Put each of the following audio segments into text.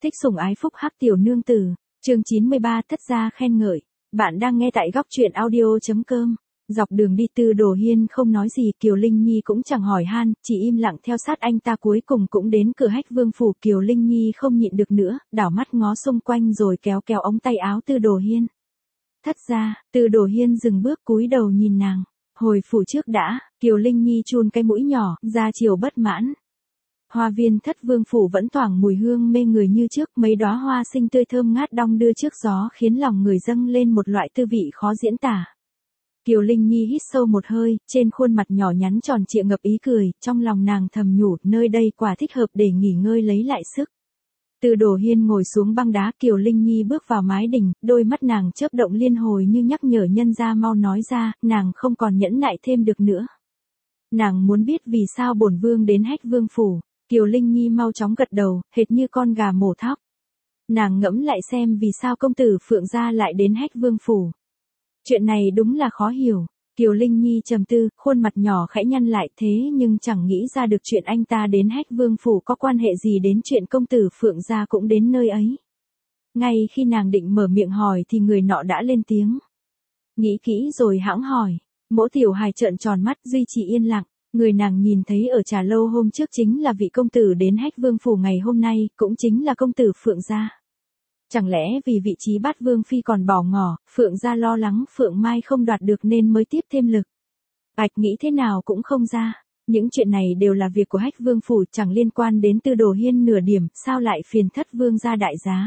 Thích sủng ái phúc hắc tiểu nương tử, chương 93 thất gia khen ngợi. Bạn đang nghe tại góc truyện audio.com. Dọc đường đi Tư Đồ Hiên không nói gì, Kiều Linh Nhi cũng chẳng hỏi han, chỉ im lặng theo sát anh ta, cuối cùng cũng đến cửa Hách Vương phủ. Kiều Linh Nhi không nhịn được nữa, đảo mắt ngó xung quanh rồi kéo kéo ống tay áo Tư Đồ Hiên. Thất gia, Tư Đồ Hiên dừng bước cúi đầu nhìn nàng. Hồi phủ trước đã, Kiều Linh Nhi chun cái mũi nhỏ, ra chiều bất mãn. Hoa viên Thất Vương phủ vẫn thoảng mùi hương mê người như trước, mấy đóa hoa xinh tươi thơm ngát đong đưa trước gió khiến lòng người dâng lên một loại tư vị khó diễn tả. Kiều Linh Nhi hít sâu một hơi, trên khuôn mặt nhỏ nhắn tròn trịa ngập ý cười, trong lòng nàng thầm nhủ, nơi đây quả thích hợp để nghỉ ngơi lấy lại sức. Tư Đồ Hiên ngồi xuống băng đá, Kiều Linh Nhi bước vào mái đình, đôi mắt nàng chớp động liên hồi như nhắc nhở nhân gia mau nói ra, nàng không còn nhẫn nại thêm được nữa. Nàng muốn biết vì sao bổn vương đến Hách Vương phủ. Kiều Linh Nhi mau chóng gật đầu, hệt như con gà mổ thóc. Nàng ngẫm lại xem vì sao công tử Phượng gia lại đến Hách Vương phủ. Chuyện này đúng là khó hiểu. Kiều Linh Nhi trầm tư, khuôn mặt nhỏ khẽ nhăn lại, thế nhưng chẳng nghĩ ra được chuyện anh ta đến Hách Vương phủ có quan hệ gì đến chuyện công tử Phượng gia cũng đến nơi ấy. Ngay khi nàng định mở miệng hỏi thì người nọ đã lên tiếng. Nghĩ kỹ rồi hãng hỏi. Mỗ tiểu hài trợn tròn mắt, duy trì yên lặng. Người nàng nhìn thấy ở trà lâu hôm trước chính là vị công tử đến Hách Vương phủ ngày hôm nay, cũng chính là công tử Phượng gia. Chẳng lẽ vì vị trí bát vương phi còn bỏ ngỏ, Phượng gia lo lắng Phượng Mai không đoạt được nên mới tiếp thêm lực. Ạch nghĩ thế nào cũng không ra. Những chuyện này đều là việc của Hách Vương phủ, chẳng liên quan đến Tư Đồ Hiên nửa điểm, sao lại phiền Thất Vương gia đại giá.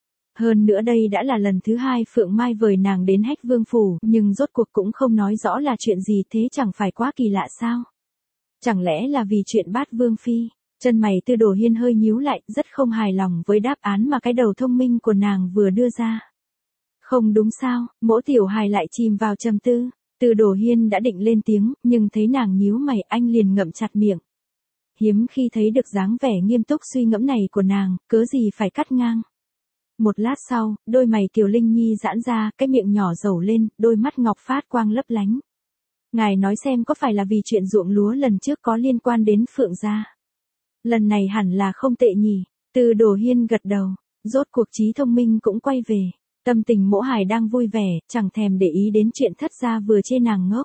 Hơn nữa đây đã là lần thứ hai Phượng Mai vời nàng đến Hách Vương phủ, nhưng rốt cuộc cũng không nói rõ là chuyện gì, thế chẳng phải quá kỳ lạ sao? Chẳng lẽ là vì chuyện bát vương phi? Chân mày Tư Đồ Hiên hơi nhíu lại, rất không hài lòng với đáp án mà cái đầu thông minh của nàng vừa đưa ra. Không đúng sao? Mỗ tiểu hài lại chìm vào trầm tư. Tư Đồ Hiên đã định lên tiếng, nhưng thấy nàng nhíu mày, anh liền ngậm chặt miệng. Hiếm khi thấy được dáng vẻ nghiêm túc suy ngẫm này của nàng, cớ gì phải cắt ngang. Một lát sau, đôi mày Kiều Linh Nhi giãn ra, cái miệng nhỏ dầu lên, đôi mắt ngọc phát quang lấp lánh. Ngài nói xem có phải là vì chuyện ruộng lúa lần trước có liên quan đến Phượng gia? Lần này hẳn là không tệ nhỉ. Tư Đồ Hiên gật đầu, rốt cuộc trí thông minh cũng quay về. Tâm tình mỗ hài đang vui vẻ, chẳng thèm để ý đến chuyện thất gia vừa chê nàng ngốc.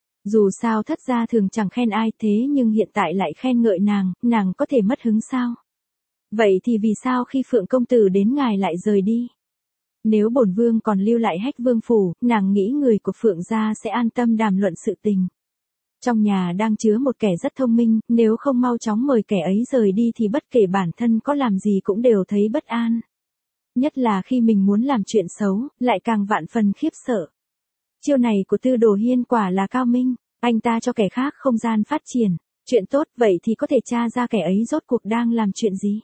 Dù sao thất gia thường chẳng khen ai, thế nhưng hiện tại lại khen ngợi nàng có thể mất hứng sao? Vậy thì vì sao khi Phượng công tử đến ngài lại rời đi? Nếu bổn vương còn lưu lại Hách Vương phủ, nàng nghĩ người của Phượng gia sẽ an tâm đàm luận sự tình. Trong nhà đang chứa một kẻ rất thông minh, nếu không mau chóng mời kẻ ấy rời đi thì bất kể bản thân có làm gì cũng đều thấy bất an. Nhất là khi mình muốn làm chuyện xấu, lại càng vạn phần khiếp sợ. Chiêu này của Tư Đồ Hiên quả là cao minh, anh ta cho kẻ khác không gian phát triển. Chuyện tốt vậy thì có thể tra ra kẻ ấy rốt cuộc đang làm chuyện gì.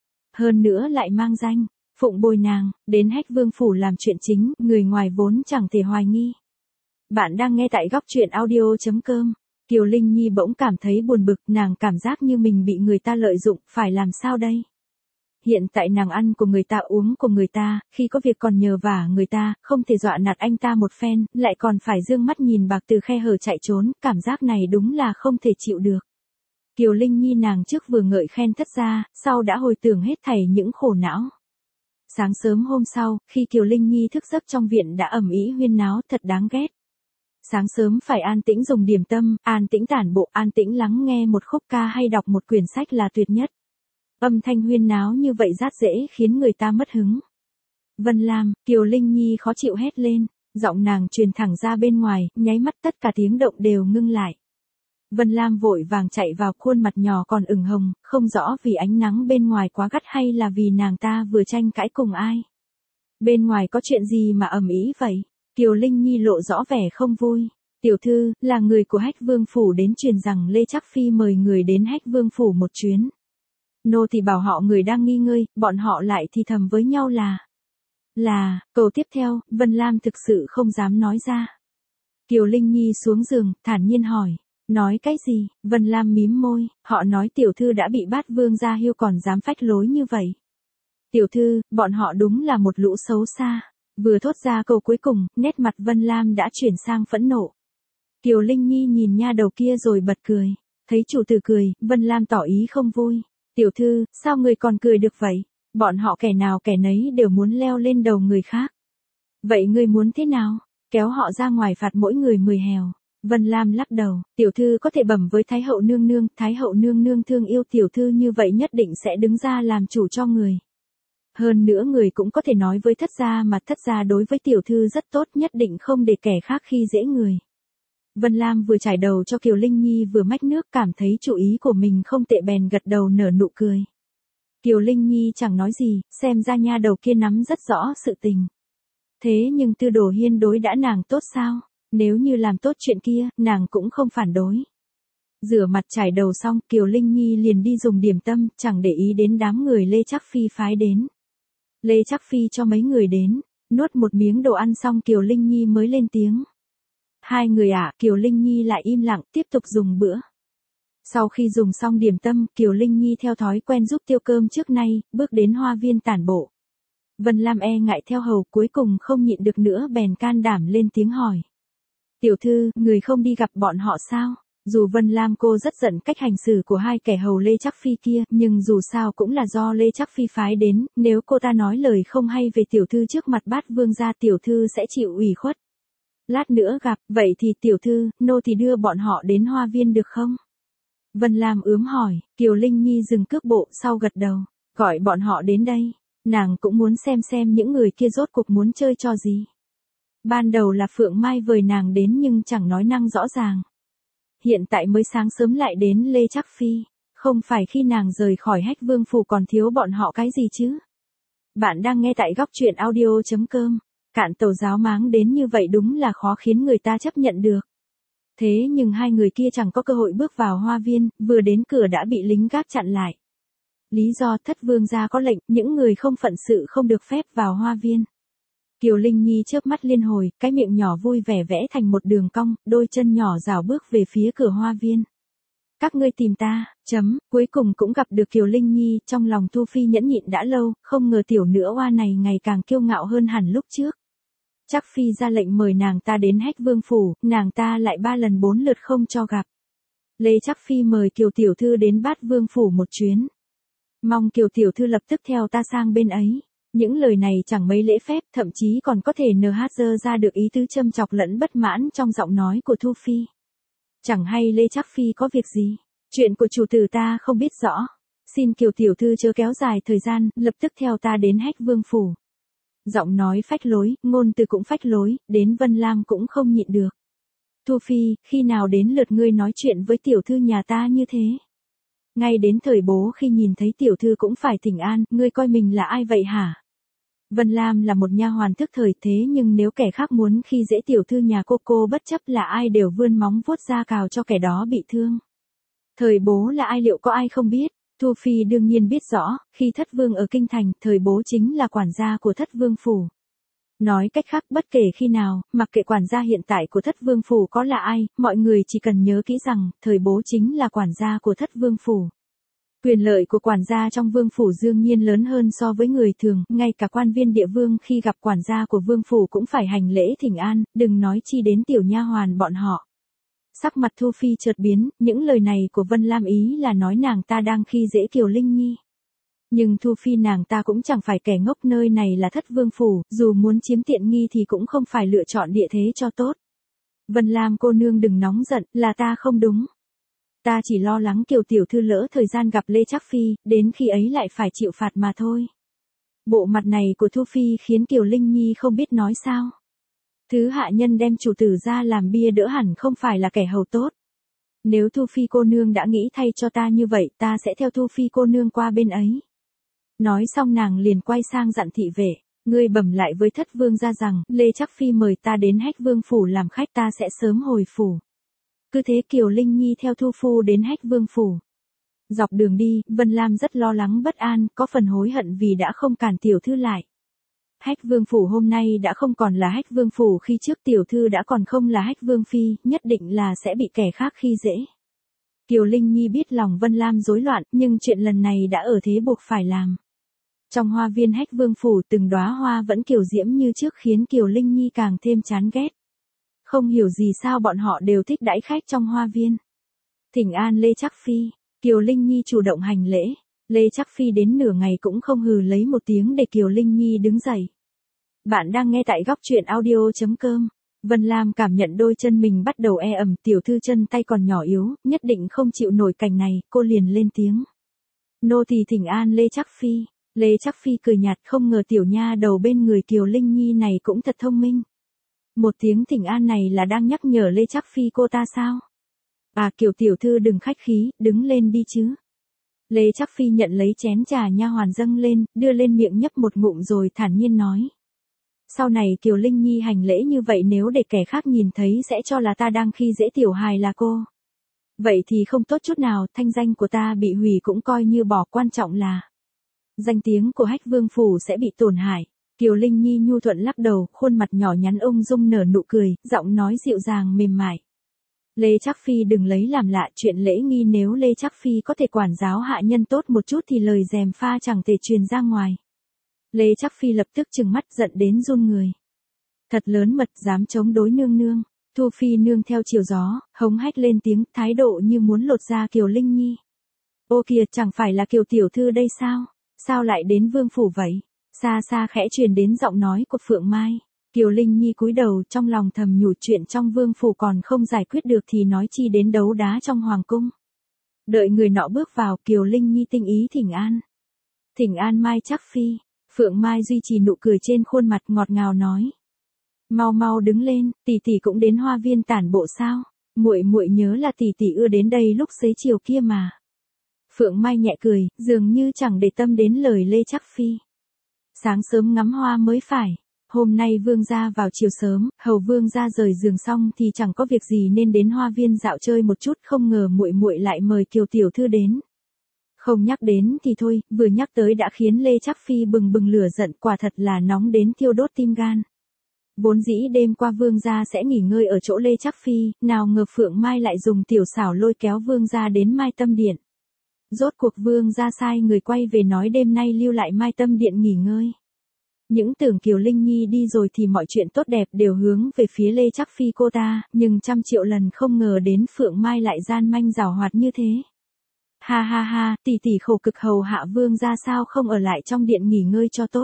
Hơn nữa lại mang danh phụng bồi nàng, đến Hách Vương phủ làm chuyện chính, người ngoài vốn chẳng thể hoài nghi. Bạn đang nghe tại góc truyện audio.com. Kiều Linh Nhi bỗng cảm thấy buồn bực, nàng cảm giác như mình bị người ta lợi dụng, phải làm sao đây? Hiện tại nàng ăn của người ta, uống của người ta, khi có việc còn nhờ vả người ta, không thể dọa nạt anh ta một phen, lại còn phải dương mắt nhìn bạc từ khe hở chạy trốn, cảm giác này đúng là không thể chịu được. Kiều Linh Nhi nàng trước vừa ngợi khen thất gia, sau đã hồi tưởng hết thảy những khổ não. Sáng sớm hôm sau, khi Kiều Linh Nhi thức giấc trong viện đã ầm ĩ huyên náo, thật đáng ghét. Sáng sớm phải an tĩnh dùng điểm tâm, an tĩnh tản bộ, an tĩnh lắng nghe một khúc ca hay đọc một quyển sách là tuyệt nhất. Âm thanh huyên náo như vậy rát rễ khiến người ta mất hứng. Vân Lam, Kiều Linh Nhi khó chịu hét lên, giọng nàng truyền thẳng ra bên ngoài, nháy mắt tất cả tiếng động đều ngưng lại. Vân Lam vội vàng chạy vào, khuôn mặt nhỏ còn ửng hồng, không rõ vì ánh nắng bên ngoài quá gắt hay là vì nàng ta vừa tranh cãi cùng ai. Bên ngoài có chuyện gì mà ầm ĩ vậy? Kiều Linh Nhi lộ rõ vẻ không vui. Tiểu thư, là người của Hách Vương phủ đến truyền rằng Lê Trác Phi mời người đến Hách Vương phủ một chuyến. Nô thì bảo họ người đang nghi ngơi, bọn họ lại thì thầm với nhau là, câu tiếp theo, Vân Lam thực sự không dám nói ra. Kiều Linh Nhi xuống giường, thản nhiên hỏi, nói cái gì? Vân Lam mím môi, họ nói tiểu thư đã bị bát vương gia hiêu còn dám phách lối như vậy. Tiểu thư, bọn họ đúng là một lũ xấu xa. Vừa thốt ra câu cuối cùng, nét mặt Vân Lam đã chuyển sang phẫn nộ. Kiều Linh Nhi nhìn nha đầu kia rồi bật cười. Thấy chủ tử cười, Vân Lam tỏ ý không vui. Tiểu thư, sao người còn cười được vậy? Bọn họ kẻ nào kẻ nấy đều muốn leo lên đầu người khác. Vậy ngươi muốn thế nào? Kéo họ ra ngoài phạt mỗi người 10 hèo. Vân Lam lắc đầu, tiểu thư có thể bẩm với Thái hậu nương nương, Thái hậu nương nương thương yêu tiểu thư như vậy nhất định sẽ đứng ra làm chủ cho người. Hơn nữa người cũng có thể nói với thất gia mà thất gia đối với tiểu thư rất tốt, nhất định không để kẻ khác khi dễ người. Vân Lam vừa trải đầu cho Kiều Linh Nhi vừa mách nước, cảm thấy chủ ý của mình không tệ bèn gật đầu nở nụ cười. Kiều Linh Nhi chẳng nói gì, xem ra nha đầu kia nắm rất rõ sự tình. Thế nhưng Tư Đồ Hiên đối đã nàng tốt sao? Nếu như làm tốt chuyện kia, nàng cũng không phản đối. Rửa mặt trải đầu xong, Kiều Linh Nhi liền đi dùng điểm tâm, chẳng để ý đến đám người Lê Trác Phi phái đến. Lê Trác Phi cho mấy người đến, nuốt một miếng đồ ăn xong Kiều Linh Nhi mới lên tiếng. Hai người ạ, Kiều Linh Nhi lại im lặng, tiếp tục dùng bữa. Sau khi dùng xong điểm tâm, Kiều Linh Nhi theo thói quen giúp tiêu cơm trước nay, bước đến hoa viên tản bộ. Vân Lam e ngại theo hầu, cuối cùng không nhịn được nữa bèn can đảm lên tiếng hỏi. Tiểu thư, người không đi gặp bọn họ sao? Dù Vân Lam cô rất giận cách hành xử của hai kẻ hầu Lê Trác Phi kia, nhưng dù sao cũng là do Lê Trác Phi phái đến, nếu cô ta nói lời không hay về tiểu thư trước mặt Bát Vương gia tiểu thư sẽ chịu ủy khuất. Lát nữa gặp, vậy thì tiểu thư, nô thì đưa bọn họ đến hoa viên được không? Vân Lam ướm hỏi, Kiều Linh Nhi dừng cước bộ sau gật đầu, gọi bọn họ đến đây, nàng cũng muốn xem những người kia rốt cuộc muốn chơi trò gì. Ban đầu là Phượng Mai vời nàng đến nhưng chẳng nói năng rõ ràng. Hiện tại mới sáng sớm lại đến Lê Trác Phi, không phải khi nàng rời khỏi Hách Vương phủ còn thiếu bọn họ cái gì chứ? Bạn đang nghe tại góc truyện audio.com. Cạn tàu giáo máng đến như vậy đúng là khó khiến người ta chấp nhận được. Thế nhưng hai người kia chẳng có cơ hội bước vào hoa viên, vừa đến cửa đã bị lính gác chặn lại. Lý do Thất Vương gia có lệnh, những người không phận sự không được phép vào hoa viên. Kiều Linh Nhi chớp mắt liên hồi, cái miệng nhỏ vui vẻ vẽ thành một đường cong, đôi chân nhỏ rảo bước về phía cửa hoa viên. Các ngươi tìm ta, cuối cùng cũng gặp được Kiều Linh Nhi, trong lòng Thu Phi nhẫn nhịn đã lâu, không ngờ tiểu nữ oa này ngày càng kiêu ngạo hơn hẳn lúc trước. Trác Phi ra lệnh mời nàng ta đến Hách Vương phủ, nàng ta lại 3 lần 4 lượt không cho gặp. Lê Trác Phi mời Kiều tiểu thư đến Bát Vương phủ một chuyến. Mong Kiều tiểu thư lập tức theo ta sang bên ấy. Những lời này chẳng mấy lễ phép, thậm chí còn có thể NHZ ra được ý tứ châm chọc lẫn bất mãn trong giọng nói của Thu Phi. Chẳng hay Lê Trác Phi có việc gì? Chuyện của chủ tử ta không biết rõ. Xin Kiều tiểu thư chớ kéo dài thời gian, lập tức theo ta đến Hách Vương phủ. Giọng nói phách lối, ngôn từ cũng phách lối, đến Vân Lam cũng không nhịn được. Thu Phi, khi nào đến lượt ngươi nói chuyện với tiểu thư nhà ta như thế? Ngay đến thời bố khi nhìn thấy tiểu thư cũng phải thỉnh an, ngươi coi mình là ai vậy hả? Vân Lam là một nha hoàn thức thời, thế nhưng nếu kẻ khác muốn khi dễ tiểu thư nhà cô bất chấp là ai đều vươn móng vuốt ra cào cho kẻ đó bị thương. Thời bố là ai liệu có ai không biết? Thu Phi đương nhiên biết rõ, khi Thất Vương ở Kinh Thành, thời bố chính là quản gia của Thất Vương phủ. Nói cách khác, bất kể khi nào, mặc kệ quản gia hiện tại của Thất Vương phủ có là ai, mọi người chỉ cần nhớ kỹ rằng, thời bố chính là quản gia của Thất Vương phủ. Quyền lợi của quản gia trong vương phủ đương nhiên lớn hơn so với người thường, ngay cả quan viên địa vương khi gặp quản gia của vương phủ cũng phải hành lễ thỉnh an, đừng nói chi đến tiểu nha hoàn bọn họ. Sắc mặt Thu Phi chợt biến, những lời này của Vân Lam ý là nói nàng ta đang khi dễ Kiều Linh Nhi. Nhưng Thu Phi nàng ta cũng chẳng phải kẻ ngốc, nơi này là Thất Vương phủ, dù muốn chiếm tiện nghi thì cũng không phải lựa chọn địa thế cho tốt. Vân Lam cô nương đừng nóng giận, là ta không đúng. Ta chỉ lo lắng Kiều tiểu thư lỡ thời gian gặp Lê Trác Phi, đến khi ấy lại phải chịu phạt mà thôi. Bộ mặt này của Thu Phi khiến Kiều Linh Nhi không biết nói sao. Thứ hạ nhân đem chủ tử ra làm bia đỡ hẳn không phải là kẻ hầu tốt. Nếu Thu Phi cô nương đã nghĩ thay cho ta như vậy, ta sẽ theo Thu Phi cô nương qua bên ấy. Nói xong nàng liền quay sang dặn thị vệ, ngươi bẩm lại với Thất Vương gia rằng, Lê Trác Phi mời ta đến Hách Vương phủ làm khách, ta sẽ sớm hồi phủ. Cứ thế Kiều Linh Nhi theo Thu Phu đến Hách Vương phủ. Dọc đường đi, Vân Lam rất lo lắng bất an, có phần hối hận vì đã không cản tiểu thư lại. Hách Vương phủ hôm nay đã không còn là Hách Vương phủ khi trước, tiểu thư đã còn không là Hách Vương phi, nhất định là sẽ bị kẻ khác khi dễ. Kiều Linh Nhi biết lòng Vân Lam rối loạn, nhưng chuyện lần này đã ở thế buộc phải làm. Trong hoa viên Hách Vương phủ, từng đóa hoa vẫn kiều diễm như trước khiến Kiều Linh Nhi càng thêm chán ghét. Không hiểu gì sao bọn họ đều thích đãi khách trong hoa viên. Thỉnh an Lê Trác Phi, Kiều Linh Nhi chủ động hành lễ. Lê Trác Phi đến nửa ngày cũng không hừ lấy một tiếng để Kiều Linh Nhi đứng dậy. Bạn đang nghe tại góc truyện audio.com. Vân Lam cảm nhận đôi chân mình bắt đầu e ẩm, tiểu thư chân tay còn nhỏ yếu, nhất định không chịu nổi cảnh này, cô liền lên tiếng. Nô tỳ thỉnh an Lê Trác Phi. Lê Trác Phi cười nhạt, không ngờ tiểu nha đầu bên người Kiều Linh Nhi này cũng thật thông minh. Một tiếng thỉnh an này là đang nhắc nhở Lê Trác Phi cô ta sao? À, Kiều tiểu thư đừng khách khí, đứng lên đi chứ. Lê Trác Phi nhận lấy chén trà nha hoàn dâng lên, đưa lên miệng nhấp một ngụm rồi thản nhiên nói. Sau này Kiều Linh Nhi hành lễ như vậy nếu để kẻ khác nhìn thấy sẽ cho là ta đang khi dễ tiểu hài là cô. Vậy thì không tốt chút nào, thanh danh của ta bị hủy cũng coi như bỏ, quan trọng là danh tiếng của Hách Vương phủ sẽ bị tổn hại. Kiều Linh Nhi nhu thuận lắc đầu, khuôn mặt nhỏ nhắn ung dung nở nụ cười, giọng nói dịu dàng mềm mại. Lê Trác Phi đừng lấy làm lạ, chuyện lễ nghi nếu Lê Trác Phi có thể quản giáo hạ nhân tốt một chút thì lời gièm pha chẳng thể truyền ra ngoài. Lê Trác Phi lập tức trừng mắt giận đến run người. Thật lớn mật, dám chống đối nương nương. Thu Phi nương theo chiều gió, hống hách lên tiếng, thái độ như muốn lột da Kiều Linh Nhi. Ô kìa, chẳng phải là Kiều tiểu thư đây sao? Sao lại đến vương phủ vậy? Xa xa khẽ truyền đến giọng nói của Phượng Mai. Kiều Linh Nhi cúi đầu, trong lòng thầm nhủ, chuyện trong vương phủ còn không giải quyết được thì nói chi đến đấu đá trong hoàng cung. Đợi người nọ bước vào, Kiều Linh Nhi tinh ý thỉnh an. Thỉnh an Mai Trác Phi. Phượng Mai duy trì nụ cười trên khuôn mặt, ngọt ngào nói. Mau mau đứng lên, tỷ tỷ cũng đến hoa viên tản bộ sao? Muội muội nhớ là tỷ tỷ ưa đến đây lúc xế chiều kia mà. Phượng Mai nhẹ cười, dường như chẳng để tâm đến lời Lê Trác Phi. Sáng sớm ngắm hoa mới phải. Hôm nay vương gia vào chiều sớm, hầu vương gia rời giường xong thì chẳng có việc gì nên đến hoa viên dạo chơi một chút, không ngờ muội muội lại mời Kiều tiểu thư đến. Không nhắc đến thì thôi, vừa nhắc tới đã khiến Lê Trác Phi bừng bừng lửa giận, quả thật là nóng đến thiêu đốt tim gan. Vốn dĩ đêm qua vương gia sẽ nghỉ ngơi ở chỗ Lê Trác Phi, nào ngờ Phượng Mai lại dùng tiểu xảo lôi kéo vương gia đến Mai Tâm Điện. Rốt cuộc vương gia sai người quay về nói đêm nay lưu lại Mai Tâm Điện nghỉ ngơi. Những tưởng Kiều Linh Nhi đi rồi thì mọi chuyện tốt đẹp đều hướng về phía Lê Trác Phi cô ta, nhưng trăm triệu lần không ngờ đến Phượng Mai lại gian manh giảo hoạt như thế. Ha ha ha, tỷ tỷ khổ cực hầu hạ vương gia sao không ở lại trong điện nghỉ ngơi cho tốt.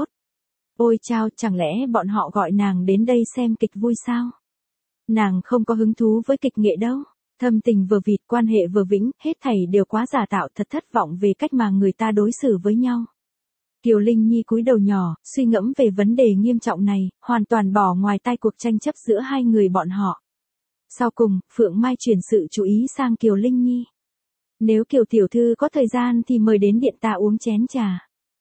Ôi chao, chẳng lẽ bọn họ gọi nàng đến đây xem kịch vui sao? Nàng không có hứng thú với kịch nghệ đâu. Thâm tình vờ vịt, quan hệ vờ vĩnh, hết thảy đều quá giả tạo, thật thất vọng về cách mà người ta đối xử với nhau. Kiều Linh Nhi cúi đầu nhỏ, suy ngẫm về vấn đề nghiêm trọng này, hoàn toàn bỏ ngoài tai cuộc tranh chấp giữa hai người bọn họ. Sau cùng, Phượng Mai chuyển sự chú ý sang Kiều Linh Nhi. Nếu Kiều tiểu thư có thời gian thì mời đến điện ta uống chén trà.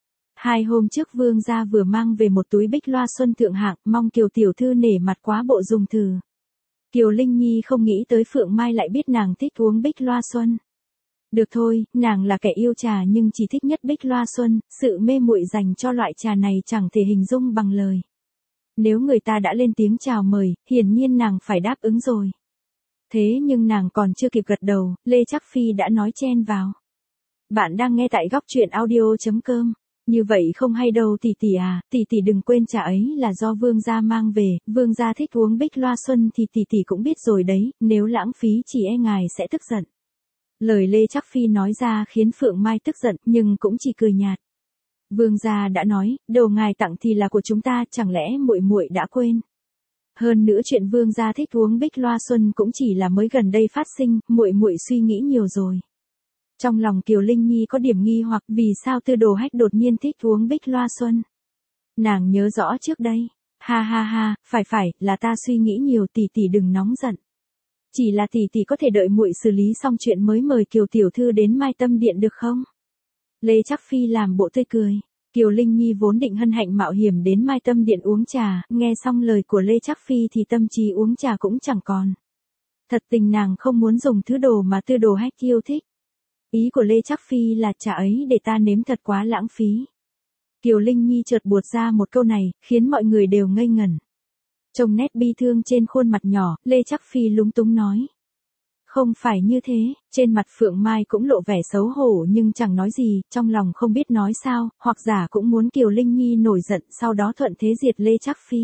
2 hôm trước vương gia vừa mang về một túi bích loa xuân thượng hạng, mong Kiều tiểu thư nể mặt quá bộ dùng thử. Kiều Linh Nhi không nghĩ tới Phượng Mai lại biết nàng thích uống bích loa xuân. Được thôi, nàng là kẻ yêu trà nhưng chỉ thích nhất bích loa xuân, sự mê muội dành cho loại trà này chẳng thể hình dung bằng lời. Nếu người ta đã lên tiếng chào mời, hiển nhiên nàng phải đáp ứng rồi. Thế nhưng nàng còn chưa kịp gật đầu, Lê Trác Phi đã nói chen vào. Bạn đang nghe tại góc truyện audio.com. Như vậy không hay đâu tỷ tỷ à, tỷ tỷ đừng quên trà ấy là do vương gia mang về, vương gia thích uống bích loa xuân thì tỷ tỷ cũng biết rồi đấy, nếu lãng phí chỉ e ngài sẽ tức giận. Lời Lê Trác Phi nói ra khiến Phượng Mai tức giận nhưng cũng chỉ cười nhạt. Vương gia đã nói, đồ ngài tặng thì là của chúng ta, chẳng lẽ muội muội đã quên? Hơn nữa chuyện vương gia thích uống bích loa xuân cũng chỉ là mới gần đây phát sinh, muội muội suy nghĩ nhiều rồi. Trong lòng Kiều Linh Nhi có điểm nghi hoặc vì sao Tư Đồ Hách đột nhiên thích uống bích loa xuân. Nàng nhớ rõ trước đây. Ha ha ha, phải, là ta suy nghĩ nhiều, tỷ tỷ đừng nóng giận. Chỉ là tỷ tỷ có thể đợi muội xử lý xong chuyện mới mời Kiều tiểu thư đến Mai Tâm Điện được không? Lê Trác Phi làm bộ tươi cười. Kiều Linh Nhi vốn định hân hạnh mạo hiểm đến Mai Tâm Điện uống trà, nghe xong lời của Lê Trác Phi thì tâm trí uống trà cũng chẳng còn. Thật tình nàng không muốn dùng thứ đồ mà Tư Đồ Hách yêu thích. Ý của Lê Trác Phi là trà ấy để ta nếm thật quá lãng phí. Kiều Linh Nhi chợt buột ra một câu này, khiến mọi người đều ngây ngẩn. Trông nét bi thương trên khuôn mặt nhỏ, Lê Trác Phi lúng túng nói. Không phải như thế, trên mặt Phượng Mai cũng lộ vẻ xấu hổ nhưng chẳng nói gì, trong lòng không biết nói sao, hoặc giả cũng muốn Kiều Linh Nhi nổi giận sau đó thuận thế diệt Lê Trác Phi.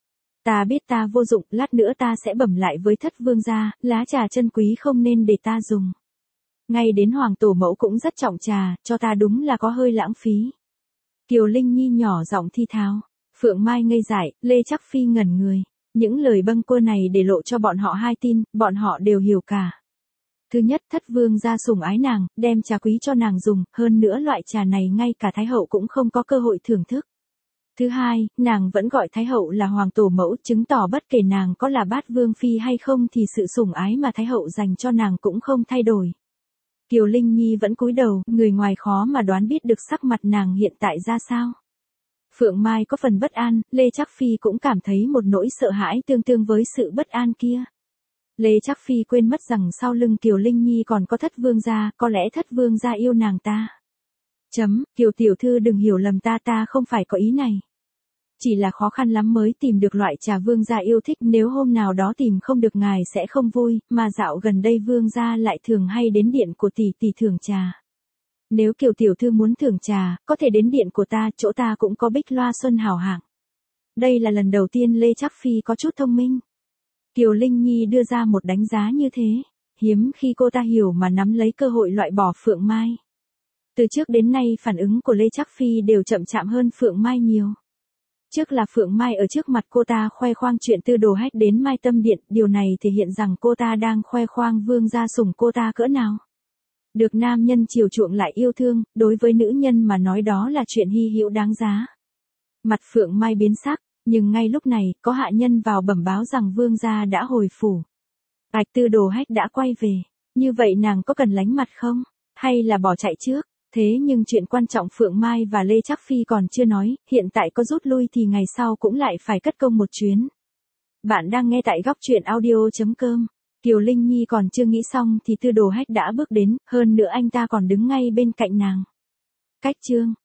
Ta biết ta vô dụng, lát nữa ta sẽ bẩm lại với thất vương gia, lá trà chân quý không nên để ta dùng. Ngay đến hoàng tổ mẫu cũng rất trọng trà, cho ta đúng là có hơi lãng phí. Kiều Linh Nhi nhỏ giọng thi tháo. Phượng Mai ngây dại, Lê Trác Phi ngẩn người. Những lời bâng quơ này để lộ cho bọn họ hai tin, bọn họ đều hiểu cả. Thứ nhất, thất vương gia sủng ái nàng, đem trà quý cho nàng dùng, hơn nữa loại trà này ngay cả Thái hậu cũng không có cơ hội thưởng thức. Thứ hai, nàng vẫn gọi Thái hậu là hoàng tổ mẫu, chứng tỏ bất kể nàng có là bát vương phi hay không thì sự sủng ái mà Thái hậu dành cho nàng cũng không thay đổi. Kiều Linh Nhi vẫn cúi đầu, người ngoài khó mà đoán biết được sắc mặt nàng hiện tại ra sao. Phượng Mai có phần bất an, Lê Trác Phi cũng cảm thấy một nỗi sợ hãi tương tương với sự bất an kia. Lê Trác Phi quên mất rằng sau lưng Kiều Linh Nhi còn có thất vương gia, có lẽ thất vương gia yêu nàng ta. Kiều tiểu thư đừng hiểu lầm ta không phải có ý này. Chỉ là khó khăn lắm mới tìm được loại trà vương gia yêu thích, nếu hôm nào đó tìm không được ngài sẽ không vui, mà dạo gần đây vương gia lại thường hay đến điện của tỷ tỷ thưởng trà. Nếu Kiều tiểu thư muốn thưởng trà, có thể đến điện của ta, chỗ ta cũng có bích loa xuân hào hạng. Đây là lần đầu tiên Lê Trác Phi có chút thông minh. Kiều Linh Nhi đưa ra một đánh giá như thế, hiếm khi cô ta hiểu mà nắm lấy cơ hội loại bỏ Phượng Mai. Từ trước đến nay phản ứng của Lê Trác Phi đều chậm chạp hơn Phượng Mai nhiều. Trước là Phượng Mai ở trước mặt cô ta khoe khoang chuyện Tư Đồ Hách đến Mai Tâm Điện, điều này thể hiện rằng cô ta đang khoe khoang vương gia sủng cô ta cỡ nào. Được nam nhân chiều chuộng lại yêu thương, đối với nữ nhân mà nói đó là chuyện hy hữu đáng giá. Mặt Phượng Mai biến sắc, nhưng ngay lúc này, có hạ nhân vào bẩm báo rằng vương gia đã hồi phủ. Tư Đồ Hách đã quay về, như vậy nàng có cần lánh mặt không? Hay là bỏ chạy trước? Thế nhưng chuyện quan trọng Phượng Mai và Lê Trác Phi còn chưa nói, hiện tại có rút lui thì ngày sau cũng lại phải cất công một chuyến. Bạn đang nghe tại góc truyện audio.com. Kiều Linh Nhi còn chưa nghĩ xong thì Tư Đồ Hách đã bước đến, hơn nữa anh ta còn đứng ngay bên cạnh nàng. Cách chương